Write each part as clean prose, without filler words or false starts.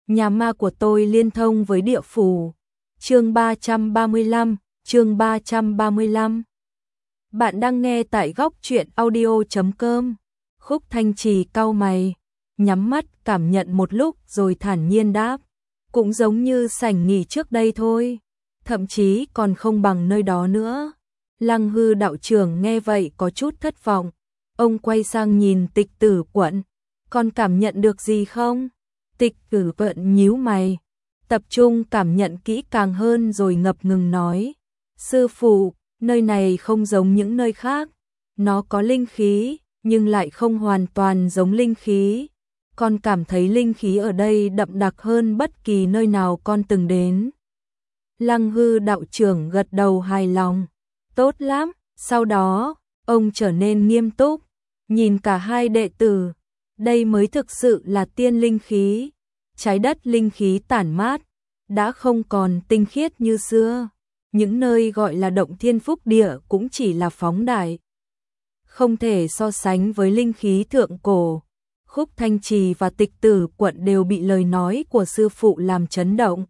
nhà ma của tôi liên thông với địa phủ. Chương 335, chương 335. Bạn đang nghe tại góc truyện audio.com. Khúc Thanh Trì cau mày, nhắm mắt cảm nhận một lúc rồi thản nhiên đáp. Cũng giống như sảnh nghỉ trước đây thôi, thậm chí còn không bằng nơi đó nữa. Lăng Hư đạo trưởng nghe vậy có chút thất vọng. Ông quay sang nhìn Tịch Tử Quận. Con cảm nhận được gì không? Tịch Tử Quận nhíu mày, tập trung cảm nhận kỹ càng hơn rồi ngập ngừng nói. Sư phụ, nơi này không giống những nơi khác. Nó có linh khí, nhưng lại không hoàn toàn giống linh khí. Con cảm thấy linh khí ở đây đậm đặc hơn bất kỳ nơi nào con từng đến. Lăng Hư đạo trưởng gật đầu hài lòng. Tốt lắm. Sau đó, ông trở nên nghiêm túc, nhìn cả hai đệ tử. Đây mới thực sự là tiên linh khí. Trái đất linh khí tản mát, đã không còn tinh khiết như xưa. Những nơi gọi là động thiên phúc địa cũng chỉ là phóng đại, không thể so sánh với linh khí thượng cổ. Khúc Thanh Trì và Tịch Tử Quận đều bị lời nói của sư phụ làm chấn động.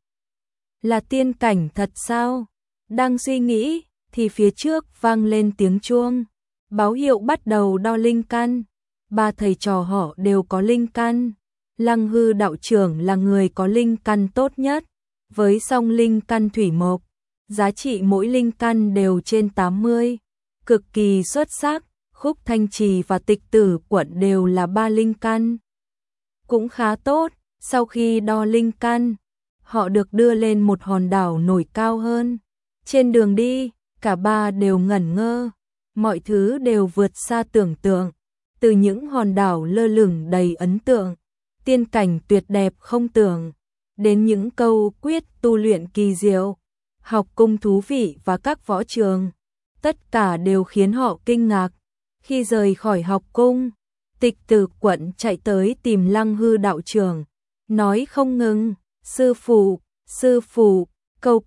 Là tiên cảnh thật sao? Đang suy nghĩ, thì phía trước vang lên tiếng chuông. Báo hiệu bắt đầu đo linh căn. Ba thầy trò họ đều có linh căn. Lăng Hư đạo trưởng là người có linh căn tốt nhất, với song linh căn thủy mộc, giá trị mỗi linh căn đều trên 80, cực kỳ xuất sắc. Khúc Thanh Trì và Tịch Tử Quận đều là 3 linh căn, cũng khá tốt. Sau khi đo linh căn, họ được đưa lên một hòn đảo nổi cao hơn. Trên đường đi, cả ba đều ngẩn ngơ, mọi thứ đều vượt xa tưởng tượng. Từ những hòn đảo lơ lửng đầy ấn tượng, tiên cảnh tuyệt đẹp không tưởng, đến những câu quyết tu luyện kỳ diệu, học cung thú vị và các võ trường, tất cả đều khiến họ kinh ngạc. Khi rời khỏi học cung, Tịch Tử Quận chạy tới tìm Lăng Hư đạo trưởng, nói không ngừng, sư phụ, câu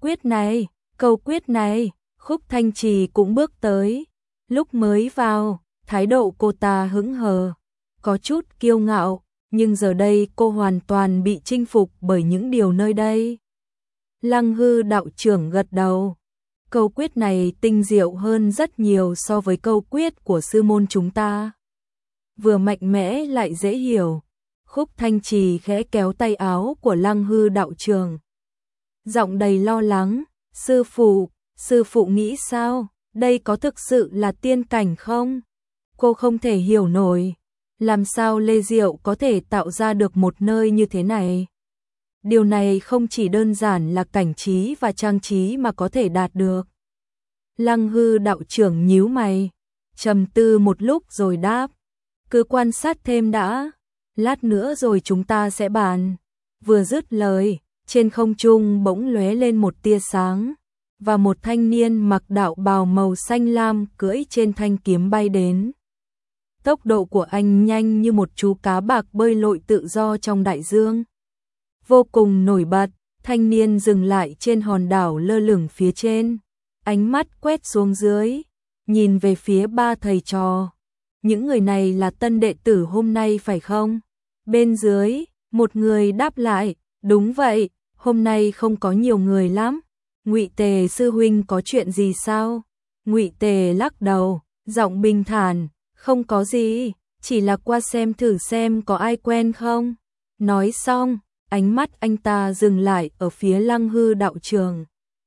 quyết này. Khúc Thanh Trì cũng bước tới. Lúc mới vào, thái độ cô ta hững hờ, có chút kiêu ngạo, nhưng giờ đây cô hoàn toàn bị chinh phục bởi những điều nơi đây. Lăng Hư đạo trưởng gật đầu. Câu quyết này tinh diệu hơn rất nhiều so với câu quyết của sư môn chúng ta. Vừa mạnh mẽ lại dễ hiểu. Khúc Thanh Trì khẽ kéo tay áo của Lăng Hư đạo trưởng, giọng đầy lo lắng. Sư phụ nghĩ sao? Đây có thực sự là tiên cảnh không? Cô không thể hiểu nổi. Làm sao Lê Diệu có thể tạo ra được một nơi như thế này? Điều này không chỉ đơn giản là cảnh trí và trang trí mà có thể đạt được. Lăng Hư đạo trưởng nhíu mày, trầm tư một lúc rồi đáp. Cứ quan sát thêm đã, lát nữa rồi chúng ta sẽ bàn. Vừa dứt lời, trên không trung bỗng lóe lên một tia sáng, và một thanh niên mặc đạo bào màu xanh lam cưỡi trên thanh kiếm bay đến. Tốc độ của anh nhanh như một chú cá bạc bơi lội tự do trong đại dương. Vô cùng nổi bật, thanh niên dừng lại trên hòn đảo lơ lửng phía trên, ánh mắt quét xuống dưới, nhìn về phía ba thầy trò. Những người này là tân đệ tử hôm nay phải không? Bên dưới, một người đáp lại, đúng vậy, hôm nay không có nhiều người lắm. Ngụy Tề sư huynh có chuyện gì sao? Ngụy Tề lắc đầu, giọng bình thản, không có gì, chỉ là qua xem thử xem có ai quen không. Nói xong, ánh mắt anh ta dừng lại ở phía Lăng Hư đạo trưởng.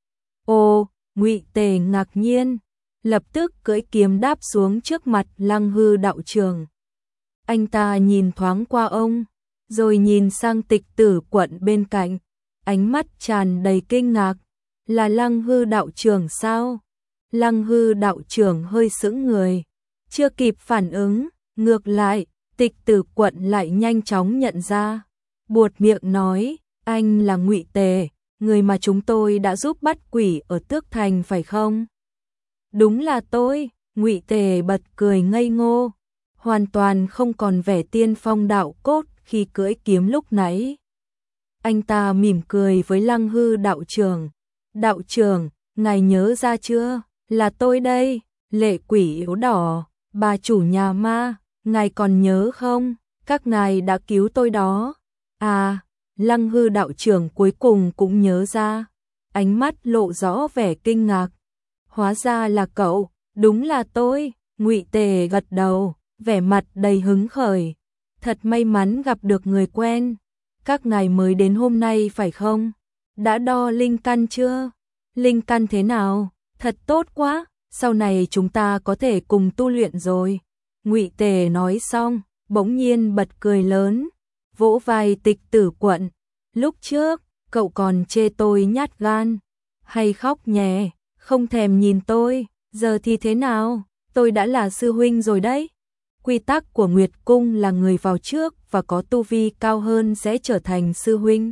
Ồ, Ngụy Tề ngạc nhiên, lập tức cưỡi kiếm đáp xuống trước mặt Lăng Hư đạo trưởng. Anh ta nhìn thoáng qua ông, rồi nhìn sang Tịch Tử Quận bên cạnh, ánh mắt tràn đầy kinh ngạc. Là Lăng Hư đạo trưởng sao? Lăng Hư đạo trưởng hơi sững người, chưa kịp phản ứng, ngược lại, Tịch Tử Quận lại nhanh chóng nhận ra, buột miệng nói, anh là Ngụy Tề, người mà chúng tôi đã giúp bắt quỷ ở Tước Thành phải không? Đúng là tôi. Ngụy Tề bật cười ngây ngô, hoàn toàn không còn vẻ tiên phong đạo cốt khi cưỡi kiếm lúc nãy. Anh ta mỉm cười với Lăng Hư đạo trưởng. Đạo trưởng, ngài nhớ ra chưa? Là tôi đây, lệ quỷ yếu đỏ, bà chủ nhà ma, ngài còn nhớ không? Các ngài đã cứu tôi đó. À, Lăng Hư đạo trưởng cuối cùng cũng nhớ ra, ánh mắt lộ rõ vẻ kinh ngạc. Hóa ra là cậu, đúng là tôi. Ngụy Tề gật đầu, vẻ mặt đầy hứng khởi. Thật may mắn gặp được người quen. Các ngài mới đến hôm nay phải không? Đã đo linh căn chưa? Linh căn thế nào? Thật tốt quá, sau này chúng ta có thể cùng tu luyện rồi. Ngụy Tề nói xong, bỗng nhiên bật cười lớn, vỗ vai Tịch Tử Quận. Lúc trước, cậu còn chê tôi nhát gan, hay khóc nhè, không thèm nhìn tôi, giờ thì thế nào? Tôi đã là sư huynh rồi đấy. Quy tắc của Nguyệt Cung là người vào trước và có tu vi cao hơn sẽ trở thành sư huynh.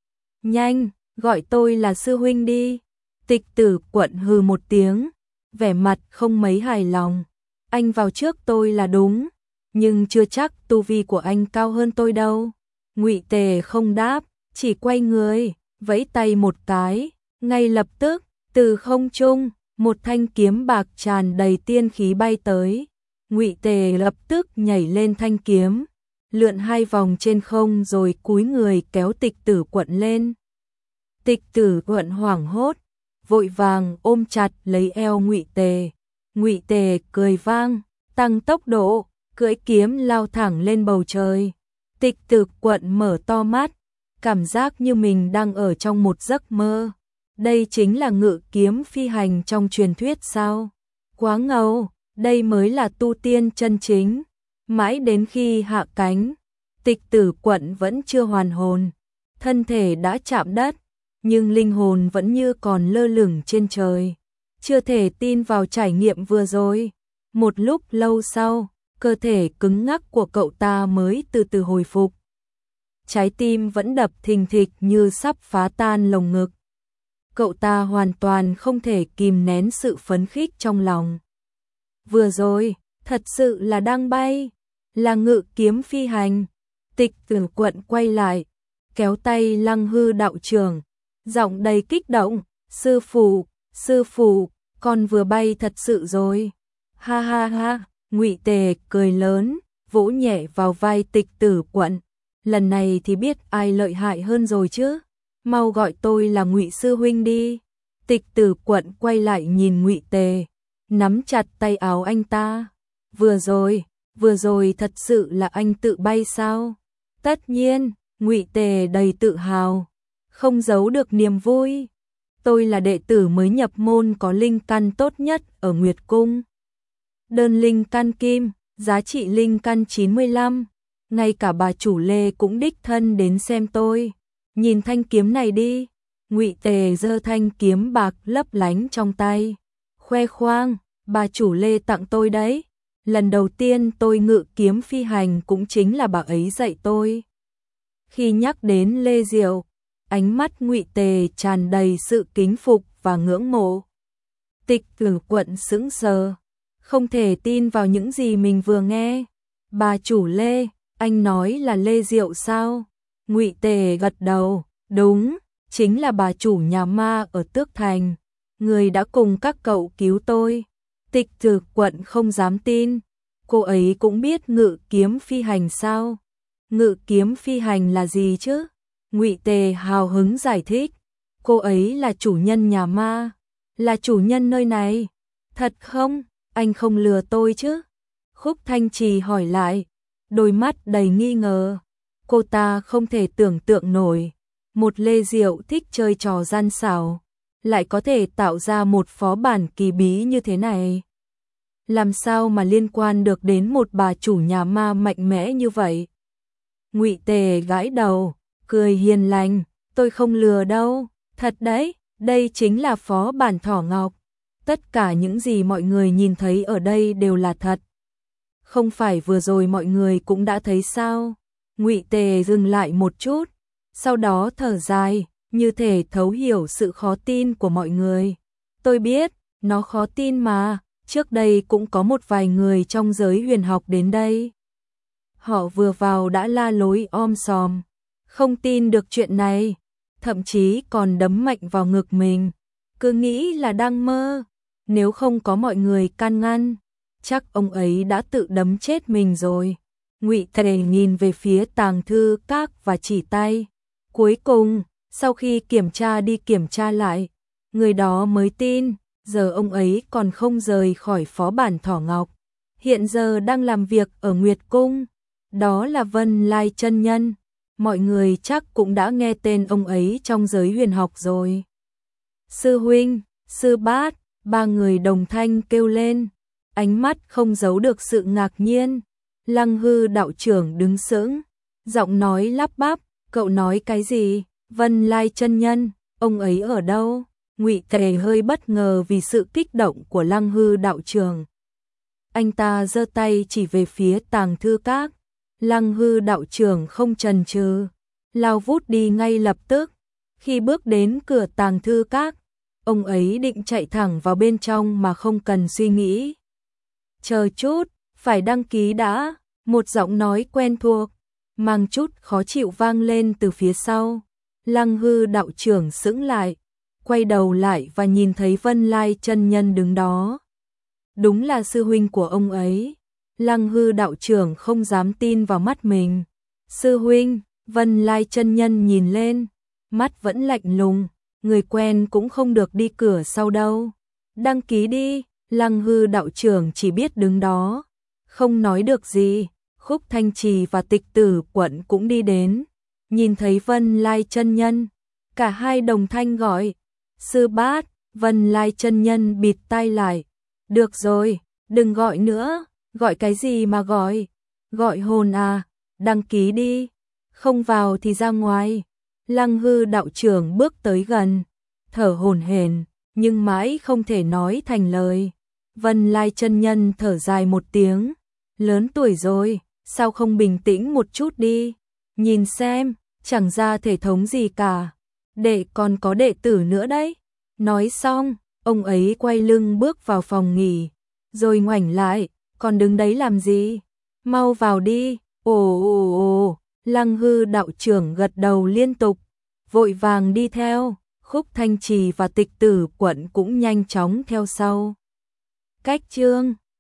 Nhanh, gọi tôi là sư huynh đi. Tịch Tử Quận hừ một tiếng, vẻ mặt không mấy hài lòng. Anh vào trước tôi là đúng, nhưng chưa chắc tu vi của anh cao hơn tôi đâu. Ngụy Tề không đáp, chỉ quay người, vẫy tay một cái, ngay lập tức, từ không trung, một thanh kiếm bạc tràn đầy tiên khí bay tới. Ngụy Tề lập tức nhảy lên thanh kiếm, lượn 2 vòng trên không rồi cúi người kéo Tịch Tử Quận lên. Tịch Tử Quận hoảng hốt, vội vàng ôm chặt lấy eo Ngụy Tề. Ngụy Tề cười vang, tăng tốc độ, cưỡi kiếm lao thẳng lên bầu trời. Tịch Tử Quận mở to mắt, cảm giác như mình đang ở trong một giấc mơ. Đây chính là ngự kiếm phi hành trong truyền thuyết sao? Quá ngầu, đây mới là tu tiên chân chính. Mãi đến khi hạ cánh, Tịch Tử Quận vẫn chưa hoàn hồn, thân thể đã chạm đất, nhưng linh hồn vẫn như còn lơ lửng trên trời. Chưa thể tin vào trải nghiệm vừa rồi. Một lúc lâu sau, cơ thể cứng ngắc của cậu ta mới từ từ hồi phục. Trái tim vẫn đập thình thịch như sắp phá tan lồng ngực. Cậu ta hoàn toàn không thể kìm nén sự phấn khích trong lòng. Vừa rồi, thật sự là đang bay, là ngự kiếm phi hành. Tịch Tử Quận quay lại, kéo tay Lăng Hư đạo trưởng, giọng đầy kích động, sư phụ, con vừa bay thật sự rồi. Ha ha ha, Ngụy Tề cười lớn, vỗ nhẹ vào vai Tịch Tử Quận. Lần này thì biết ai lợi hại hơn rồi chứ. Mau gọi tôi là Ngụy sư huynh đi. Tịch Tử Quận quay lại nhìn Ngụy Tề, nắm chặt tay áo anh ta. Vừa rồi thật sự là anh tự bay sao? Tất nhiên, Ngụy Tề đầy tự hào, không giấu được niềm vui. Tôi là đệ tử mới nhập môn có linh căn tốt nhất ở Nguyệt Cung. Đơn linh căn kim, giá trị linh căn 95. Ngay cả bà chủ Lê cũng đích thân đến xem tôi. Nhìn thanh kiếm này đi. Ngụy Tề giơ thanh kiếm bạc lấp lánh trong tay, khoe khoang, bà chủ Lê tặng tôi đấy. Lần đầu tiên tôi ngự kiếm phi hành cũng chính là bà ấy dạy tôi. Khi nhắc đến Lê Diệu, ánh mắt Ngụy Tề tràn đầy sự kính phục và ngưỡng mộ. Tịch Tử Quận sững sờ, không thể tin vào những gì mình vừa nghe. Bà chủ Lê, anh nói là Lê Diệu sao? Ngụy Tề gật đầu, đúng, chính là bà chủ nhà ma ở Tước Thành, người đã cùng các cậu cứu tôi. Tịch Tử Quận không dám tin, cô ấy cũng biết ngự kiếm phi hành sao? Ngự kiếm phi hành là gì chứ? Ngụy Tề hào hứng giải thích, cô ấy là chủ nhân nhà ma, là chủ nhân nơi này. Thật không? Anh không lừa tôi chứ? Khúc Thanh Trì hỏi lại, đôi mắt đầy nghi ngờ. Cô ta không thể tưởng tượng nổi, một Lê Diệu thích chơi trò gian xảo, lại có thể tạo ra một phó bản kỳ bí như thế này. Làm sao mà liên quan được đến một bà chủ nhà ma mạnh mẽ như vậy? Ngụy Tề gãi đầu, cười hiền lành, tôi không lừa đâu, thật đấy, đây chính là phó bản Thỏ Ngọc. Tất cả những gì mọi người nhìn thấy ở đây đều là thật. Không phải vừa rồi mọi người cũng đã thấy sao? Ngụy Tề dừng lại một chút, sau đó thở dài, như thể thấu hiểu sự khó tin của mọi người. Tôi biết, nó khó tin mà, trước đây cũng có một vài người trong giới huyền học đến đây. Họ vừa vào đã la lối om sòm, không tin được chuyện này, thậm chí còn đấm mạnh vào ngực mình, cứ nghĩ là đang mơ. Nếu không có mọi người can ngăn, chắc ông ấy đã tự đấm chết mình rồi. Ngụy Tề nhìn về phía tàng thư các và chỉ tay. Cuối cùng, sau khi kiểm tra đi kiểm tra lại, người đó mới tin, giờ ông ấy còn không rời khỏi phó bản Thỏ Ngọc. Hiện giờ đang làm việc ở Nguyệt Cung, đó là Vân Lai chân nhân. Mọi người chắc cũng đã nghe tên ông ấy trong giới huyền học rồi. Sư huynh, sư bát, ba người đồng thanh kêu lên, ánh mắt không giấu được sự ngạc nhiên. Lăng Hư đạo trưởng đứng sững, giọng nói lắp bắp, cậu nói cái gì? Vân Lai chân nhân, ông ấy ở đâu? Ngụy Tề hơi bất ngờ vì sự kích động của Lăng Hư đạo trưởng. Anh ta giơ tay chỉ về phía Tàng Thư Các. Lăng Hư đạo trưởng không chần chừ, lao vút đi ngay lập tức. Khi bước đến cửa Tàng Thư Các, ông ấy định chạy thẳng vào bên trong mà không cần suy nghĩ. Chờ chút, phải đăng ký đã, một giọng nói quen thuộc, mang chút khó chịu vang lên từ phía sau. Lăng Hư đạo trưởng sững lại, quay đầu lại và nhìn thấy Vân Lai chân nhân đứng đó. Đúng là sư huynh của ông ấy. Lăng Hư đạo trưởng không dám tin vào mắt mình. Sư huynh, Vân Lai chân nhân nhìn lên, mắt vẫn lạnh lùng, người quen cũng không được đi cửa sau đâu. Đăng ký đi. Lăng Hư đạo trưởng chỉ biết đứng đó, không nói được gì. Khúc Thanh Trì và Tịch Tử Quận cũng đi đến, nhìn thấy Vân Lai chân nhân, cả hai đồng thanh gọi, sư bát. Vân Lai chân nhân bịt tai lại, được rồi, đừng gọi nữa, gọi cái gì mà gọi, gọi hồn à, đăng ký đi, không vào thì ra ngoài. Lăng Hư đạo trưởng bước tới gần, thở hổn hển, nhưng mãi không thể nói thành lời. Vân Lai chân nhân thở dài một tiếng, lớn tuổi rồi, sao không bình tĩnh một chút đi, nhìn xem, chẳng ra thể thống gì cả, đệ còn có đệ tử nữa đấy. Nói xong, ông ấy quay lưng bước vào phòng nghỉ, rồi ngoảnh lại, còn đứng đấy làm gì, mau vào đi. Ồ ồ ồ, Lăng Hư đạo trưởng gật đầu liên tục, vội vàng đi theo. Khúc Thanh Trì và Tịch Tử Quận cũng nhanh chóng theo sau. Cách chương